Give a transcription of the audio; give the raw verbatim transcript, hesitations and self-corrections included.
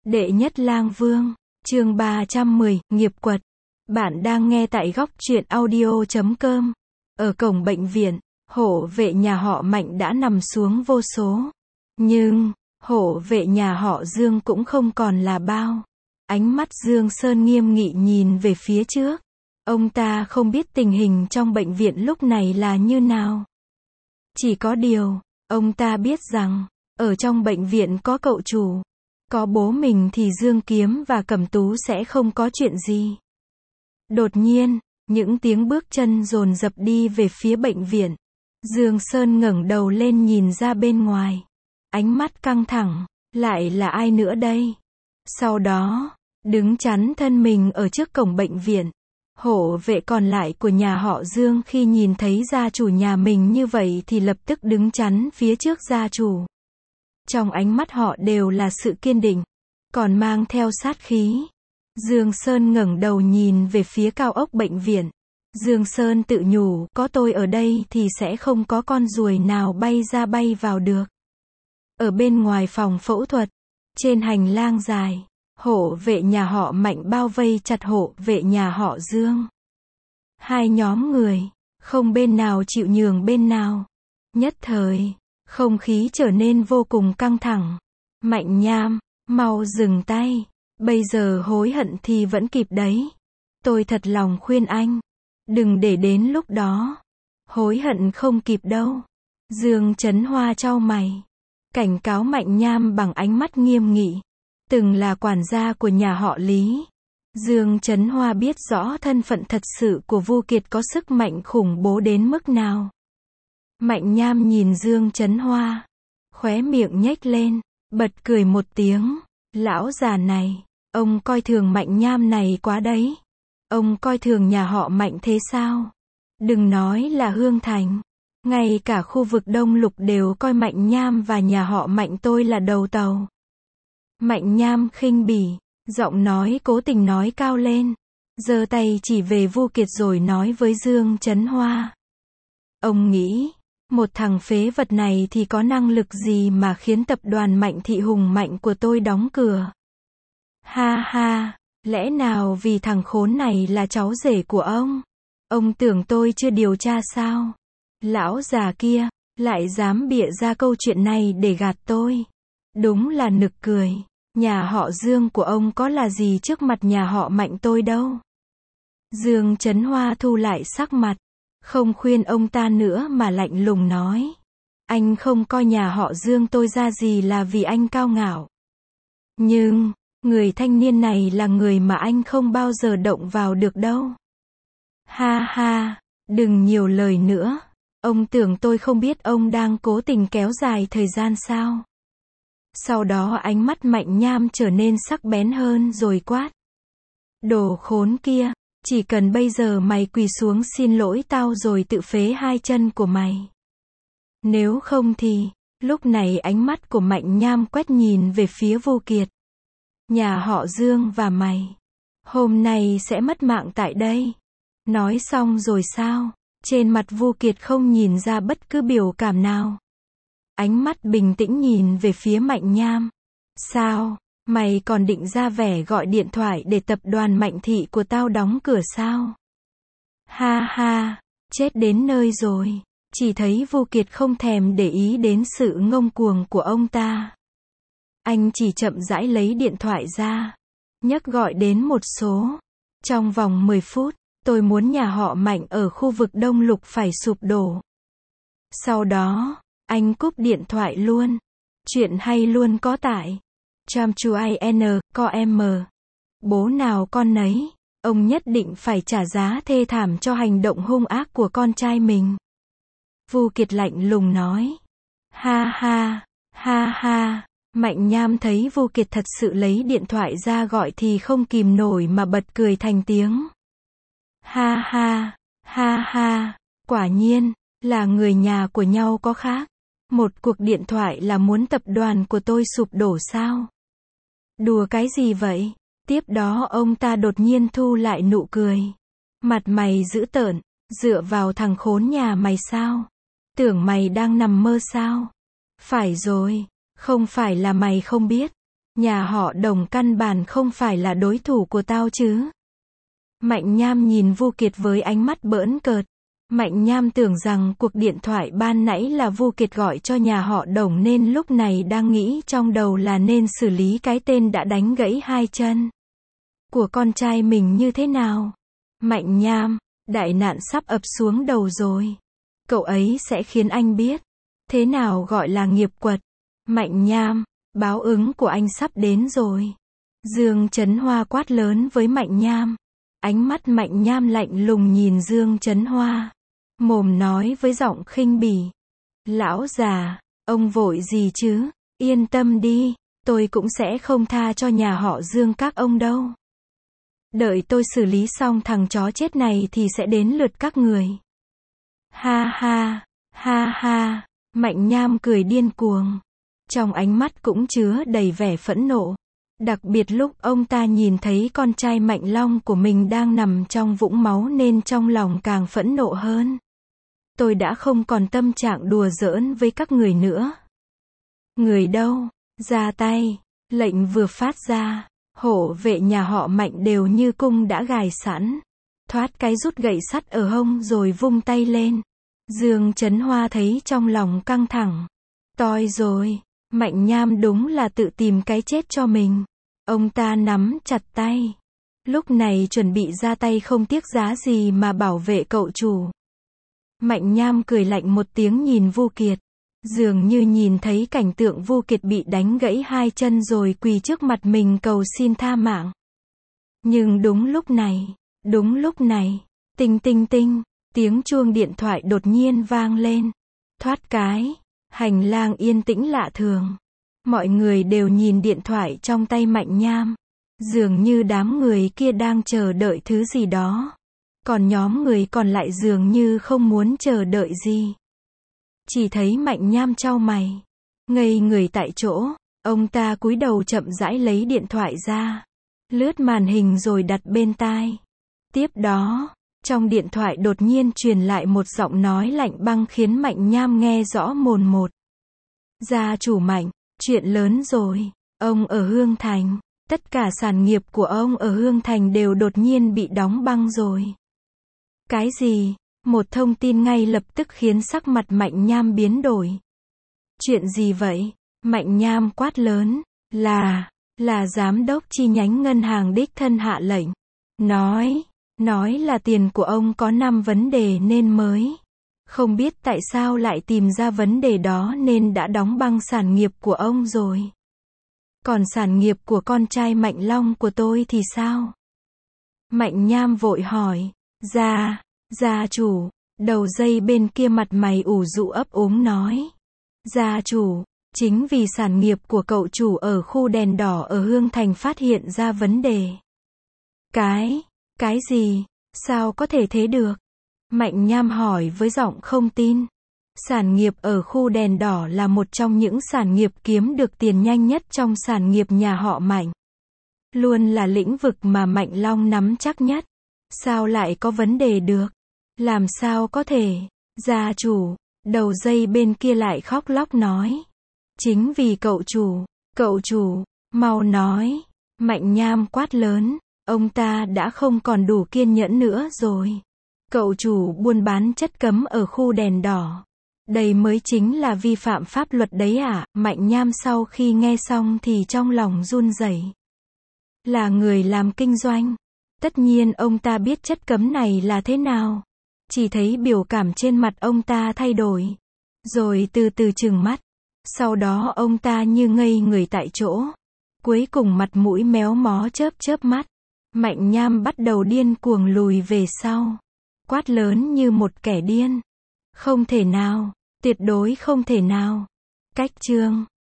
Đệ nhất lang vương, chương ba trăm mười, nghiệp quật. Bạn đang nghe tại góc truyện audio chấm com. Ở cổng bệnh viện, hộ vệ nhà họ Mạnh đã nằm xuống vô số. Nhưng, hộ vệ nhà họ Dương cũng không còn là bao. Ánh mắt Dương Sơn nghiêm nghị nhìn về phía trước. Ông ta không biết tình hình trong bệnh viện lúc này là như nào. Chỉ có điều, ông ta biết rằng, ở trong bệnh viện có cậu chủ. Có bố mình thì Dương Kiếm và Cẩm Tú sẽ không có chuyện gì. Đột nhiên, những tiếng bước chân dồn dập đi về phía bệnh viện. Dương Sơn ngẩng đầu lên nhìn ra bên ngoài. Ánh mắt căng thẳng, lại là ai nữa đây? Sau đó, đứng chắn thân mình ở trước cổng bệnh viện. Hộ vệ còn lại của nhà họ Dương khi nhìn thấy gia chủ nhà mình như vậy thì lập tức đứng chắn phía trước gia chủ. Trong ánh mắt họ đều là sự kiên định, còn mang theo sát khí. Dương Sơn ngẩng đầu nhìn về phía cao ốc bệnh viện. Dương Sơn tự nhủ, có tôi ở đây thì sẽ không có con ruồi nào bay ra bay vào được. Ở bên ngoài phòng phẫu thuật, trên hành lang dài, hộ vệ nhà họ Mạnh bao vây chặt hộ vệ nhà họ Dương. Hai nhóm người, không bên nào chịu nhường bên nào. Nhất thời, không khí trở nên vô cùng căng thẳng. Mạnh Nham, mau dừng tay. Bây giờ hối hận thì vẫn kịp đấy. Tôi thật lòng khuyên anh. Đừng để đến lúc đó. Hối hận không kịp đâu. Dương Chấn Hoa chau mày. Cảnh cáo Mạnh Nham bằng ánh mắt nghiêm nghị. Từng là quản gia của nhà họ Lý. Dương Chấn Hoa biết rõ thân phận thật sự của Vu Kiệt có sức mạnh khủng bố đến mức nào. Mạnh Nham nhìn Dương Chấn Hoa, khóe miệng nhếch lên, bật cười một tiếng. Lão già này, ông coi thường Mạnh Nham này quá đấy. Ông coi thường nhà họ Mạnh thế sao? Đừng nói là Hương Thành, ngay cả khu vực Đông Lục đều coi Mạnh Nham và nhà họ Mạnh tôi là đầu tàu. Mạnh Nham khinh bỉ, giọng nói cố tình nói cao lên, giơ tay chỉ về Vu Kiệt rồi nói với Dương Chấn Hoa. Ông nghĩ, một thằng phế vật này thì có năng lực gì mà khiến tập đoàn Mạnh Thị hùng mạnh của tôi đóng cửa? Ha ha, lẽ nào vì thằng khốn này là cháu rể của ông? Ông tưởng tôi chưa điều tra sao? Lão già kia, lại dám bịa ra câu chuyện này để gạt tôi. Đúng là nực cười, nhà họ Dương của ông có là gì trước mặt nhà họ Mạnh tôi đâu. Dương Chấn Hoa thu lại sắc mặt. Không khuyên ông ta nữa mà lạnh lùng nói. Anh không coi nhà họ Dương tôi ra gì là vì anh cao ngạo. Nhưng, người thanh niên này là người mà anh không bao giờ động vào được đâu. Ha ha, đừng nhiều lời nữa. Ông tưởng tôi không biết ông đang cố tình kéo dài thời gian sao? Sau đó ánh mắt Mạnh Nham trở nên sắc bén hơn rồi quát. Đồ khốn kia. Chỉ cần bây giờ mày quỳ xuống xin lỗi tao rồi tự phế hai chân của mày. Nếu không thì, lúc này ánh mắt của Mạnh Nham quét nhìn về phía Vu Kiệt. Nhà họ Dương và mày, hôm nay sẽ mất mạng tại đây. Nói xong rồi sao? Trên mặt Vu Kiệt không nhìn ra bất cứ biểu cảm nào. Ánh mắt bình tĩnh nhìn về phía Mạnh Nham. Sao? Mày còn định ra vẻ gọi điện thoại để tập đoàn Mạnh Thị của tao đóng cửa sao? Ha ha, chết đến nơi rồi. Chỉ thấy Vu Kiệt không thèm để ý đến sự ngông cuồng của ông ta. Anh chỉ chậm rãi lấy điện thoại ra, nhấc gọi đến một số. Trong vòng mười phút, tôi muốn nhà họ Mạnh ở khu vực Đông Lục phải sụp đổ. Sau đó, anh cúp điện thoại luôn. Chuyện hay luôn có tại Tram Chu In, Co M. Bố nào con nấy, ông nhất định phải trả giá thê thảm cho hành động hung ác của con trai mình. Vu Kiệt lạnh lùng nói. Ha ha, ha ha. Mạnh Nham thấy Vu Kiệt thật sự lấy điện thoại ra gọi thì không kìm nổi mà bật cười thành tiếng. Ha ha, ha ha, quả nhiên, là người nhà của nhau có khác. Một cuộc điện thoại là muốn tập đoàn của tôi sụp đổ sao? Đùa cái gì vậy? Tiếp đó ông ta đột nhiên thu lại nụ cười. Mặt mày dữ tợn, dựa vào thằng khốn nhà mày sao? Tưởng mày đang nằm mơ sao? Phải rồi, không phải là mày không biết. Nhà họ Đồng căn bản không phải là đối thủ của tao chứ. Mạnh Nham nhìn Vu Kiệt với ánh mắt bỡn cợt. Mạnh Nham tưởng rằng cuộc điện thoại ban nãy là Vu Kiệt gọi cho nhà họ Đồng nên lúc này đang nghĩ trong đầu là nên xử lý cái tên đã đánh gãy hai chân của con trai mình như thế nào. Mạnh Nham, đại nạn sắp ập xuống đầu rồi. Cậu ấy sẽ khiến anh biết thế nào gọi là nghiệp quật. Mạnh Nham, báo ứng của anh sắp đến rồi. Dương Chấn Hoa quát lớn với Mạnh Nham. Ánh mắt Mạnh Nham lạnh lùng nhìn Dương Chấn Hoa. Mồm nói với giọng khinh bỉ. Lão già, ông vội gì chứ? Yên tâm đi, tôi cũng sẽ không tha cho nhà họ Dương các ông đâu. Đợi tôi xử lý xong thằng chó chết này thì sẽ đến lượt các người. Ha ha, ha ha, Mạnh Nham cười điên cuồng. Trong ánh mắt cũng chứa đầy vẻ phẫn nộ. Đặc biệt lúc ông ta nhìn thấy con trai Mạnh Long của mình đang nằm trong vũng máu nên trong lòng càng phẫn nộ hơn. Tôi đã không còn tâm trạng đùa giỡn với các người nữa. Người đâu? Ra tay. Lệnh vừa phát ra, hộ vệ nhà họ Mạnh đều như cung đã gài sẵn. Thoát cái rút gậy sắt ở hông rồi vung tay lên. Dương Chấn Hoa thấy trong lòng căng thẳng. Toi rồi, Mạnh Nham đúng là tự tìm cái chết cho mình. Ông ta nắm chặt tay. Lúc này chuẩn bị ra tay không tiếc giá gì mà bảo vệ cậu chủ. Mạnh Nham cười lạnh một tiếng nhìn Vu Kiệt. Dường như nhìn thấy cảnh tượng Vu Kiệt bị đánh gãy hai chân rồi quỳ trước mặt mình cầu xin tha mạng. Nhưng đúng lúc này, đúng lúc này, tinh tinh tinh, tiếng chuông điện thoại đột nhiên vang lên. Thoát cái, hành lang yên tĩnh lạ thường. Mọi người đều nhìn điện thoại trong tay Mạnh Nham. Dường như đám người kia đang chờ đợi thứ gì đó. Còn nhóm người còn lại dường như không muốn chờ đợi gì. Chỉ thấy Mạnh Nham chau mày, ngây người tại chỗ. Ông ta cúi đầu chậm rãi lấy điện thoại ra, lướt màn hình rồi đặt bên tai. Tiếp đó, trong điện thoại đột nhiên truyền lại một giọng nói lạnh băng khiến Mạnh Nham nghe rõ mồn một. Gia chủ Mạnh, chuyện lớn rồi. Ông ở Hương Thành, tất cả sản nghiệp của ông ở Hương Thành đều đột nhiên bị đóng băng rồi. Cái gì? Một thông tin ngay lập tức khiến sắc mặt Mạnh Nham biến đổi. Chuyện gì vậy? Mạnh Nham quát lớn. Là, là giám đốc chi nhánh ngân hàng đích thân hạ lệnh. Nói, nói là tiền của ông có năm vấn đề nên mới. Không biết tại sao lại tìm ra vấn đề đó nên đã đóng băng sản nghiệp của ông rồi. Còn sản nghiệp của con trai Mạnh Long của tôi thì sao? Mạnh Nham vội hỏi. Gia, gia chủ, đầu dây bên kia mặt mày ủ rũ ấp úng nói. Gia chủ, chính vì sản nghiệp của cậu chủ ở khu đèn đỏ ở Hương Thành phát hiện ra vấn đề. Cái, cái gì? Sao có thể thế được? Mạnh Nham hỏi với giọng không tin. Sản nghiệp ở khu đèn đỏ là một trong những sản nghiệp kiếm được tiền nhanh nhất trong sản nghiệp nhà họ Mạnh. Luôn là lĩnh vực mà Mạnh Long nắm chắc nhất. Sao lại có vấn đề được? Làm sao có thể? Gia chủ, đầu dây bên kia lại khóc lóc nói. Chính vì cậu chủ, cậu chủ, mau nói. Mạnh Nham quát lớn, ông ta đã không còn đủ kiên nhẫn nữa rồi. Cậu chủ buôn bán chất cấm ở khu đèn đỏ. Đây mới chính là vi phạm pháp luật đấy à? Mạnh Nham sau khi nghe xong thì trong lòng run rẩy. Là người làm kinh doanh. Tất nhiên ông ta biết chất cấm này là thế nào. Chỉ thấy biểu cảm trên mặt ông ta thay đổi. Rồi từ từ trừng mắt. Sau đó ông ta như ngây người tại chỗ. Cuối cùng mặt mũi méo mó chớp chớp mắt. Mạnh Nham bắt đầu điên cuồng lùi về sau. Quát lớn như một kẻ điên. Không thể nào. Tuyệt đối không thể nào. Cách chương